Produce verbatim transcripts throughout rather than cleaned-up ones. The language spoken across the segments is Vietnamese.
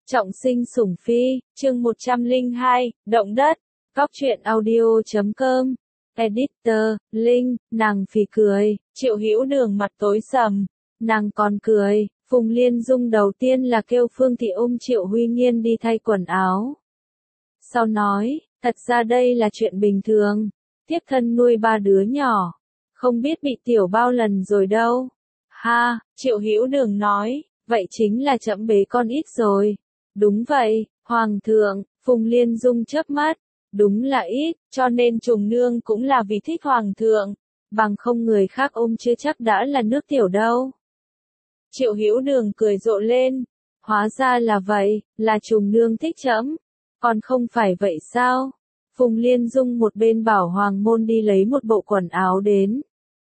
Trọng sinh sủng phi, chương một trăm lẻ hai, động đất, góc truyện audio chấm com, editor, Linh, nàng phì cười, Triệu Hữu Đường mặt tối sầm, nàng còn cười, Phùng Liên Dung đầu tiên là kêu Phương Thị ôm Triệu Huy Nghiên đi thay quần áo. Sau nói, thật ra đây là chuyện bình thường, thiếp thân nuôi ba đứa nhỏ, không biết bị tiểu bao lần rồi đâu. Ha, Triệu Hữu Đường nói, vậy chính là chậm bế con ít rồi. Đúng vậy, Hoàng thượng, Phùng Liên Dung chớp mắt, đúng là ít, cho nên trùng nương cũng là vì thích Hoàng thượng, bằng không người khác ôm chưa chắc đã là nước tiểu đâu. Triệu Hữu Đường cười rộ lên, hóa ra là vậy, là trùng nương thích trẫm, còn không phải vậy sao? Phùng Liên Dung một bên bảo Hoàng môn đi lấy một bộ quần áo đến.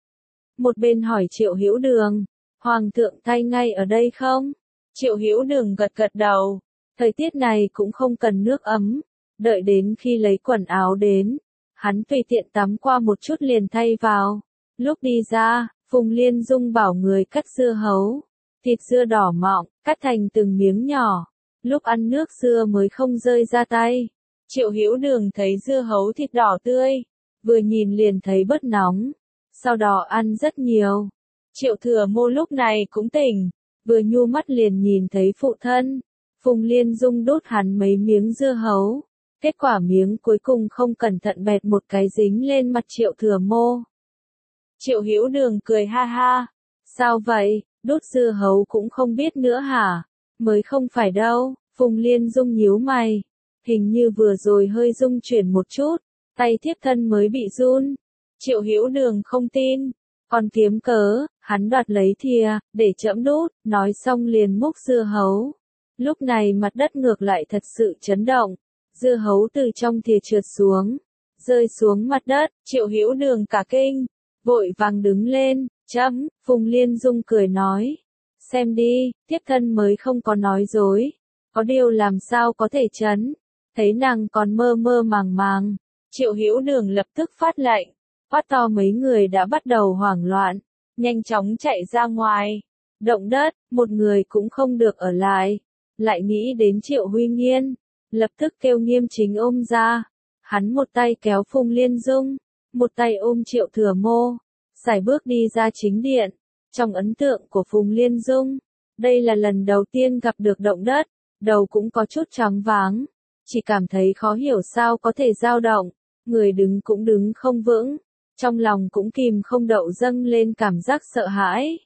Một bên hỏi Triệu Hữu Đường, Hoàng thượng thay ngay ở đây không? Triệu Hữu Đường gật gật đầu. Thời tiết này cũng không cần nước ấm, đợi đến khi lấy quần áo đến, hắn tùy tiện tắm qua một chút liền thay vào. Lúc đi ra, Phùng Liên Dung bảo người cắt dưa hấu, thịt dưa đỏ mọng, cắt thành từng miếng nhỏ, lúc ăn nước dưa mới không rơi ra tay. Triệu Hữu Đường thấy dưa hấu thịt đỏ tươi, vừa nhìn liền thấy bớt nóng, sau đó ăn rất nhiều. Triệu Thừa Mô lúc này cũng tỉnh, vừa nhu mắt liền nhìn thấy phụ thân. Phùng Liên Dung đốt hắn mấy miếng dưa hấu, kết quả miếng cuối cùng không cẩn thận bẹt một cái dính lên mặt Triệu Thừa Mô. Triệu Hữu Đường cười ha ha, sao vậy, đốt dưa hấu cũng không biết nữa hả? Mới không phải đâu, Phùng Liên Dung nhíu mày, hình như vừa rồi hơi rung chuyển một chút, tay thiếp thân mới bị run. Triệu Hữu Đường không tin, còn kiếm cớ, hắn đoạt lấy thìa, để trẫm đốt, nói xong liền múc dưa hấu. Lúc này mặt đất ngược lại thật sự chấn động, dưa hấu từ trong thìa trượt xuống, rơi xuống mặt đất, Triệu Hữu Đường cả kinh, vội vàng đứng lên, chấm, Phùng Liên Dung cười nói, xem đi, thiếp thân mới không có nói dối, có điều làm sao có thể chấn, thấy nàng còn mơ mơ màng màng, Triệu Hữu Đường lập tức phát lệnh, quát to mấy người đã bắt đầu hoảng loạn, nhanh chóng chạy ra ngoài, động đất, một người cũng không được ở lại. Lại nghĩ đến Triệu Huy Nghiên, lập tức kêu Nghiêm Chính ôm ra, hắn một tay kéo Phùng Liên Dung, một tay ôm Triệu Thừa Mô, sải bước đi ra chính điện. Trong ấn tượng của Phùng Liên Dung, đây là lần đầu tiên gặp được động đất, đầu cũng có chút choáng váng, chỉ cảm thấy khó hiểu sao có thể dao động, người đứng cũng đứng không vững, trong lòng cũng kìm không đậu dâng lên cảm giác sợ hãi,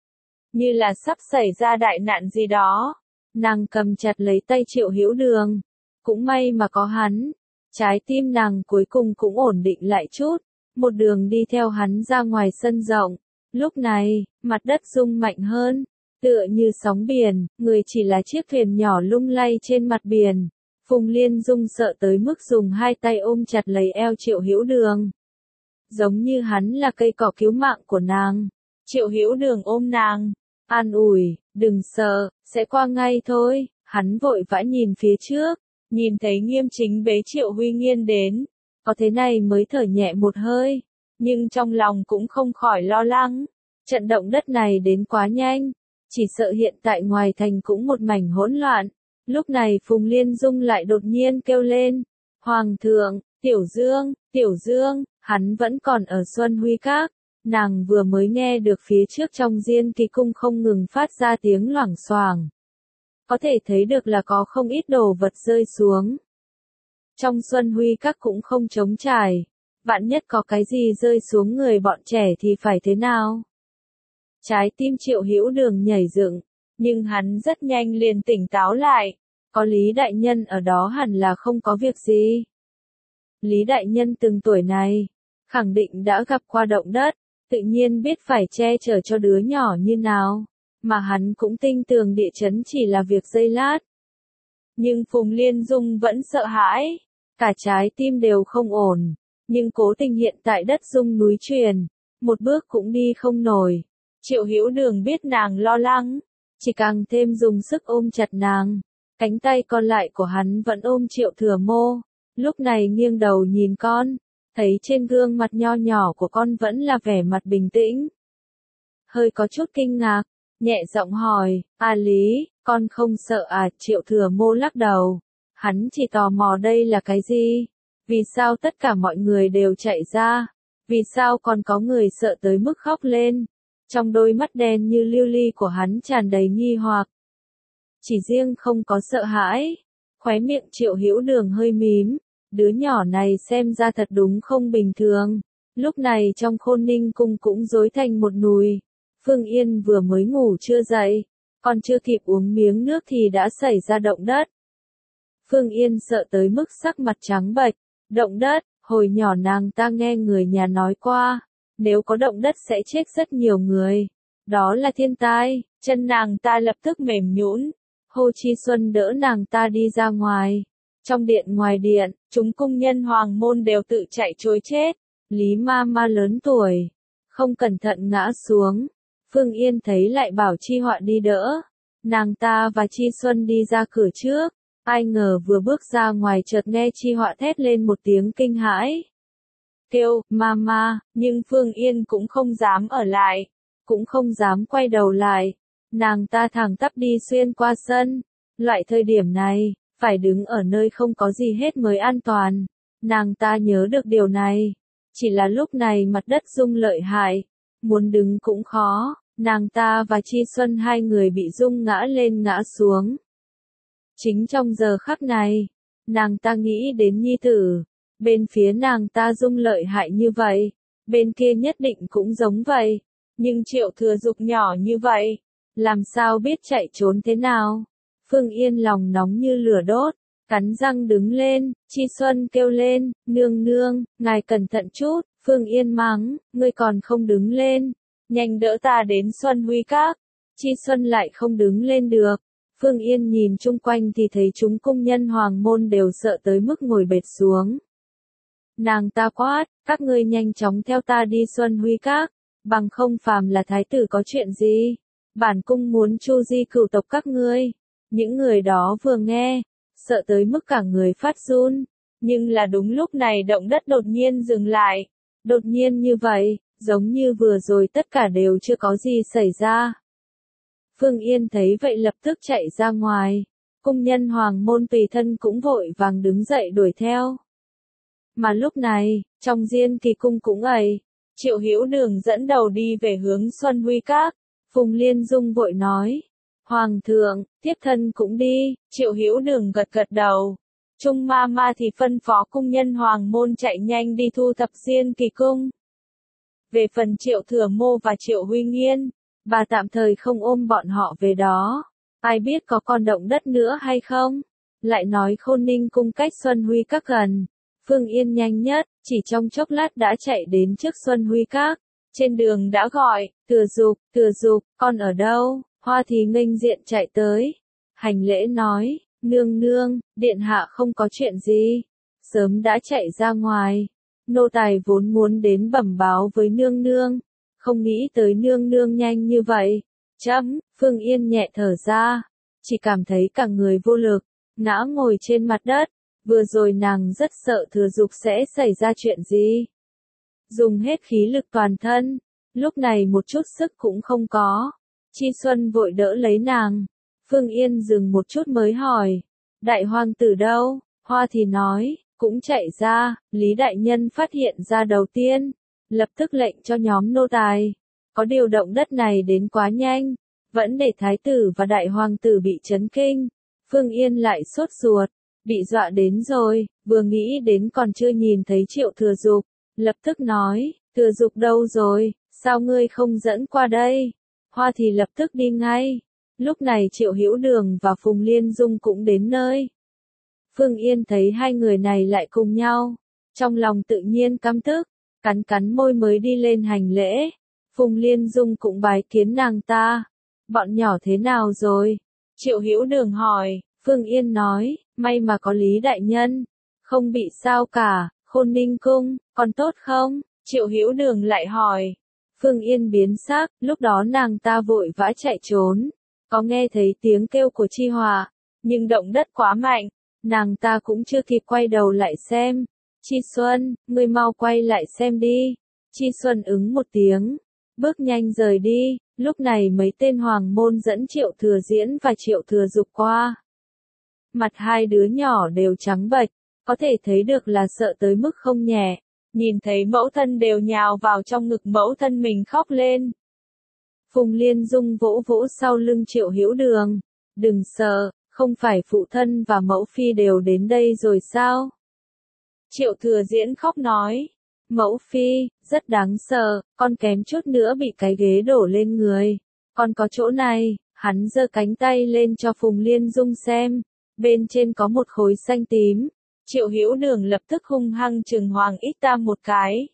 như là sắp xảy ra đại nạn gì đó. Nàng cầm chặt lấy tay Triệu Hữu Đường, cũng may mà có hắn, trái tim nàng cuối cùng cũng ổn định lại chút, một đường đi theo hắn ra ngoài sân rộng. Lúc này, mặt đất rung mạnh hơn, tựa như sóng biển, người chỉ là chiếc thuyền nhỏ lung lay trên mặt biển. Phùng Liên Dung sợ tới mức dùng hai tay ôm chặt lấy eo Triệu Hữu Đường, giống như hắn là cây cỏ cứu mạng của nàng. Triệu Hữu Đường ôm nàng, an ủi, đừng sợ, sẽ qua ngay thôi. Hắn vội vã nhìn phía trước, nhìn thấy Nghiêm Chính bế Triệu Huy Nghiên đến, có thế này mới thở nhẹ một hơi, nhưng trong lòng cũng không khỏi lo lắng. Trận động đất này đến quá nhanh, chỉ sợ hiện tại ngoài thành cũng một mảnh hỗn loạn. Lúc này Phùng Liên Dung lại đột nhiên kêu lên, Hoàng thượng, Tiểu Dương, Tiểu Dương, hắn vẫn còn ở Xuân Huy Các. Nàng vừa mới nghe được phía trước trong Diên Kỳ Cung không ngừng phát ra tiếng loảng xoảng. Có thể thấy được là có không ít đồ vật rơi xuống. Trong Xuân Huy Các cũng không trống trải, vạn nhất có cái gì rơi xuống người bọn trẻ thì phải thế nào? Trái tim Triệu Hữu Đường nhảy dựng, nhưng hắn rất nhanh liền tỉnh táo lại, có Lý Đại Nhân ở đó hẳn là không có việc gì. Lý Đại Nhân từng tuổi này, khẳng định đã gặp qua động đất, tự nhiên biết phải che chở cho đứa nhỏ như nào, mà hắn cũng tin tưởng địa chấn chỉ là việc giây lát. Nhưng Phùng Liên Dung vẫn sợ hãi, cả trái tim đều không ổn, nhưng cố tình hiện tại đất rung núi chuyển, một bước cũng đi không nổi. Triệu Hữu Đường biết nàng lo lắng, chỉ càng thêm dùng sức ôm chặt nàng, cánh tay còn lại của hắn vẫn ôm Triệu Thừa Mô, lúc này nghiêng đầu nhìn con. Thấy trên gương mặt nho nhỏ của con vẫn là vẻ mặt bình tĩnh. Hơi có chút kinh ngạc, nhẹ giọng hỏi, à Lý, Con không sợ à, Triệu Thừa Mô lắc đầu. Hắn chỉ tò mò đây là cái gì? Vì sao tất cả mọi người đều chạy ra? Vì sao còn có người sợ tới mức khóc lên? Trong đôi mắt đen như lưu ly của hắn tràn đầy nghi hoặc. Chỉ riêng không có sợ hãi. Khóe miệng Triệu Hữu Đường hơi mím. Đứa nhỏ này xem ra thật đúng không bình thường. Lúc này trong Khôn Ninh cung cũng rối thành một nùi. Phương Yên vừa mới ngủ chưa dậy. Còn chưa kịp uống miếng nước thì đã xảy ra động đất. Phương Yên sợ tới mức sắc mặt trắng bệch. Động đất, hồi nhỏ nàng ta nghe người nhà nói qua. Nếu có động đất sẽ chết rất nhiều người. Đó là thiên tai, chân nàng ta lập tức mềm nhũn. Hồ Chi Xuân đỡ nàng ta đi ra ngoài. Trong điện ngoài điện, chúng cung nhân hoàng môn đều tự chạy trối chết. Lý ma ma lớn tuổi, không cẩn thận ngã xuống. Phương Yên thấy lại bảo Chi Họa đi đỡ. Nàng ta và Chi Xuân đi ra cửa trước. Ai ngờ vừa bước ra ngoài chợt nghe Chi Họa thét lên một tiếng kinh hãi. Kêu, mama, nhưng Phương Yên cũng không dám ở lại. Cũng không dám quay đầu lại. Nàng ta thẳng tắp đi xuyên qua sân. Loại thời điểm này, phải đứng ở nơi không có gì hết mới an toàn. Nàng ta nhớ được điều này. Chỉ là lúc này mặt đất rung lợi hại. Muốn đứng cũng khó. Nàng ta và Chi Xuân hai người bị rung ngã lên ngã xuống. Chính trong giờ khắc này, nàng ta nghĩ đến nhi tử. Bên phía nàng ta rung lợi hại như vậy. Bên kia nhất định cũng giống vậy. Nhưng Triệu Thừa Dục nhỏ như vậy. Làm sao biết chạy trốn thế nào? Phương Yên lòng nóng như lửa đốt. Cắn răng đứng lên. Chi Xuân kêu lên. Nương nương, ngài cẩn thận chút. Phương Yên mắng. Ngươi còn không đứng lên. Nhanh đỡ ta đến Xuân Huy Các. Chi Xuân lại không đứng lên được. Phương Yên nhìn chung quanh thì thấy chúng cung nhân hoàng môn đều sợ tới mức ngồi bệt xuống. Nàng ta quát, các ngươi nhanh chóng theo ta đi Xuân Huy Các, bằng không phàm là thái tử có chuyện gì. Bản cung muốn chu di cửu tộc các ngươi. Những người đó vừa nghe, sợ tới mức cả người phát run. Nhưng là đúng lúc này động đất đột nhiên dừng lại. Đột nhiên như vậy, giống như vừa rồi tất cả đều chưa có gì xảy ra. Phương Yên thấy vậy lập tức chạy ra ngoài. Cung nhân hoàng môn tùy thân cũng vội vàng đứng dậy đuổi theo. Mà lúc này, trong Diên Kỳ cung cũng ầy, Triệu Hữu Đường dẫn đầu đi về hướng Xuân Huy Các. Phùng Liên Dung vội nói, Hoàng thượng, tiếp thân cũng đi. Triệu Hữu Đường gật gật đầu. Trung ma ma thì phân phó cung nhân hoàng môn chạy nhanh đi thu thập Diên Kỳ cung. Về phần Triệu Thừa Mô và Triệu Huy Nghiên, bà tạm thời không ôm bọn họ về đó. Ai biết có còn động đất nữa hay không? Lại nói Khôn Ninh cung cách Xuân Huy Các gần. Phương Yên nhanh nhất, chỉ trong chốc lát đã chạy đến trước Xuân Huy Các. Trên đường đã gọi, Thừa Dục, Thừa Dục, con ở đâu? Hoa thì nghênh diện chạy tới. Hành lễ nói, nương nương, điện hạ không có chuyện gì. Sớm đã chạy ra ngoài. Nô tài vốn muốn đến bẩm báo với nương nương. Không nghĩ tới nương nương nhanh như vậy. Chấm, Phương Yên nhẹ thở ra. Chỉ cảm thấy cả người vô lực, ngã ngồi trên mặt đất. Vừa rồi nàng rất sợ Thừa Dục sẽ xảy ra chuyện gì. Dùng hết khí lực toàn thân. Lúc này một chút sức cũng không có. Chi Xuân vội đỡ lấy nàng. Phương Yên dừng một chút mới hỏi. Đại hoàng tử đâu? Hoa thì nói, cũng chạy ra. Lý đại nhân phát hiện ra đầu tiên. Lập tức lệnh cho nhóm nô tài. Có điều động đất này đến quá nhanh. Vẫn để thái tử và đại hoàng tử bị chấn kinh. Phương Yên lại sốt ruột. Bị dọa đến rồi. Vừa nghĩ đến còn chưa nhìn thấy Triệu Thừa Dục. Lập tức nói, Thừa Dục đâu rồi? Sao ngươi không dẫn qua đây? Hoa thì lập tức đi ngay. Lúc này Triệu Hữu Đường và Phùng Liên Dung cũng đến nơi. Phương Yên thấy hai người này lại cùng nhau. Trong lòng tự nhiên căm tức. Cắn cắn môi mới đi lên hành lễ. Phùng Liên Dung cũng bái kiến nàng ta. Bọn nhỏ thế nào rồi? Triệu Hữu Đường hỏi. Phương Yên nói, may mà có Lý đại nhân. Không bị sao cả. Khôn Ninh cung, còn tốt không? Triệu Hữu Đường lại hỏi. Phương Yên biến sắc, lúc đó nàng ta vội vã chạy trốn. Có nghe thấy tiếng kêu của Chi Hòa, nhưng động đất quá mạnh, nàng ta cũng chưa kịp quay đầu lại xem. Chi Xuân, ngươi mau quay lại xem đi. Chi Xuân ứng một tiếng, bước nhanh rời đi. Lúc này mấy tên hoàng môn dẫn Triệu Thừa Diễn và Triệu Thừa Dục qua. Mặt hai đứa nhỏ đều trắng bệch, có thể thấy được là sợ tới mức không nhẹ. Nhìn thấy mẫu thân đều nhào vào trong ngực mẫu thân mình khóc lên. Phùng Liên Dung vỗ vỗ sau lưng Triệu Hữu Đường. Đừng sợ, không phải phụ thân và mẫu phi đều đến đây rồi sao? Triệu Thừa Diễn khóc nói. Mẫu phi, rất đáng sợ, con kém chút nữa bị cái ghế đổ lên người. Con có chỗ này, hắn giơ cánh tay lên cho Phùng Liên Dung xem. Bên trên có một khối xanh tím. Triệu Hữu Đường lập tức hung hăng chừng Hoàng Ít Tam một cái.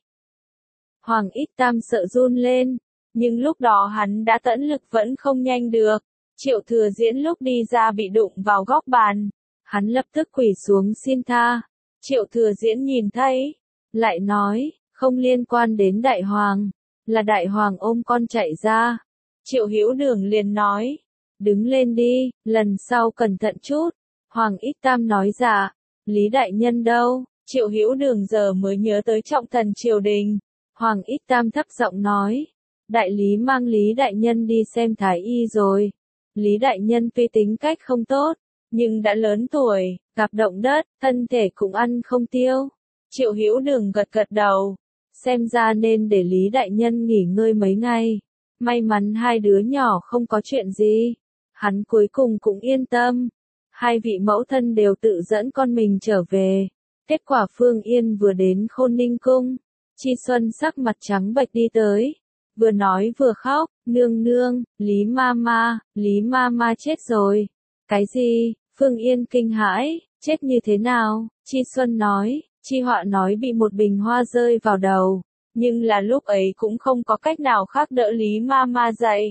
Hoàng Ít Tam sợ run lên, nhưng lúc đó hắn đã tận lực vẫn không nhanh được. Triệu Thừa Diễn lúc đi ra bị đụng vào góc bàn, hắn lập tức quỳ xuống xin tha. Triệu Thừa Diễn nhìn thấy, lại nói, không liên quan đến Đại Hoàng, là Đại Hoàng ôm con chạy ra. Triệu Hữu Đường liền nói, đứng lên đi, lần sau cẩn thận chút. Hoàng Ít Tam nói dạ. Lý đại nhân đâu? Triệu Hữu Đường giờ mới nhớ tới trọng thần triều đình. Hoàng Ít Tam thấp giọng nói, đại lý mang Lý đại nhân đi xem thái y rồi. Lý đại nhân tuy tính cách không tốt, nhưng đã lớn tuổi, gặp động đất, thân thể cũng ăn không tiêu. Triệu Hữu Đường gật gật đầu, xem ra nên để Lý đại nhân nghỉ ngơi mấy ngày. May mắn hai đứa nhỏ không có chuyện gì. Hắn cuối cùng cũng yên tâm. Hai vị mẫu thân đều tự dẫn con mình trở về. Kết quả Phương Yên vừa đến Khôn Ninh Cung. Chi Xuân sắc mặt trắng bệch đi tới. Vừa nói vừa khóc, nương nương, Lý Mama, Lý Mama chết rồi. Cái gì? Phương Yên kinh hãi, chết như thế nào? Chi Xuân nói, Chi Họa nói bị một bình hoa rơi vào đầu. Nhưng là lúc ấy cũng không có cách nào khác đỡ Lý Mama dậy.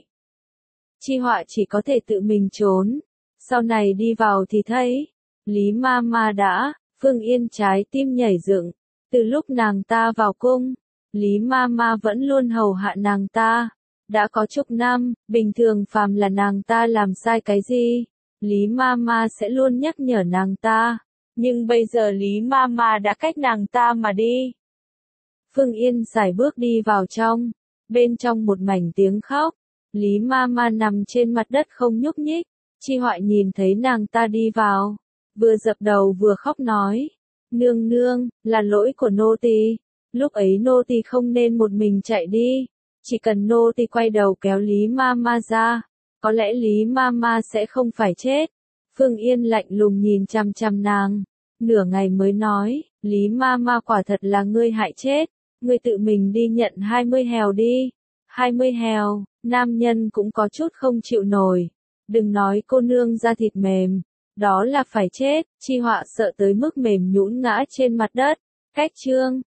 Chi Họa chỉ có thể tự mình trốn. Sau này đi vào thì thấy, Lý Mama đã, Phương Yên trái tim nhảy dựng. Từ lúc nàng ta vào cung, Lý Mama vẫn luôn hầu hạ nàng ta. Đã có chục năm, bình thường phàm là nàng ta làm sai cái gì, Lý Mama sẽ luôn nhắc nhở nàng ta. Nhưng bây giờ Lý Mama đã cách nàng ta mà đi. Phương Yên sải bước đi vào trong, bên trong một mảnh tiếng khóc. Lý Mama nằm trên mặt đất không nhúc nhích. Chi Họa nhìn thấy nàng ta đi vào, vừa dập đầu vừa khóc nói, nương nương, là lỗi của nô tỳ. Lúc ấy nô tỳ không nên một mình chạy đi, chỉ cần nô tỳ quay đầu kéo Lý Mama ra, có lẽ Lý Mama sẽ không phải chết. Phương Yên lạnh lùng nhìn chằm chằm nàng, nửa ngày mới nói, Lý Mama quả thật là ngươi hại chết, ngươi tự mình đi nhận hai mươi hèo đi. hai mươi hèo, nam nhân cũng có chút không chịu nổi. Đừng nói cô nương da thịt mềm, đó là phải chết. Chi Họa sợ tới mức mềm nhũn ngã trên mặt đất. Cách chương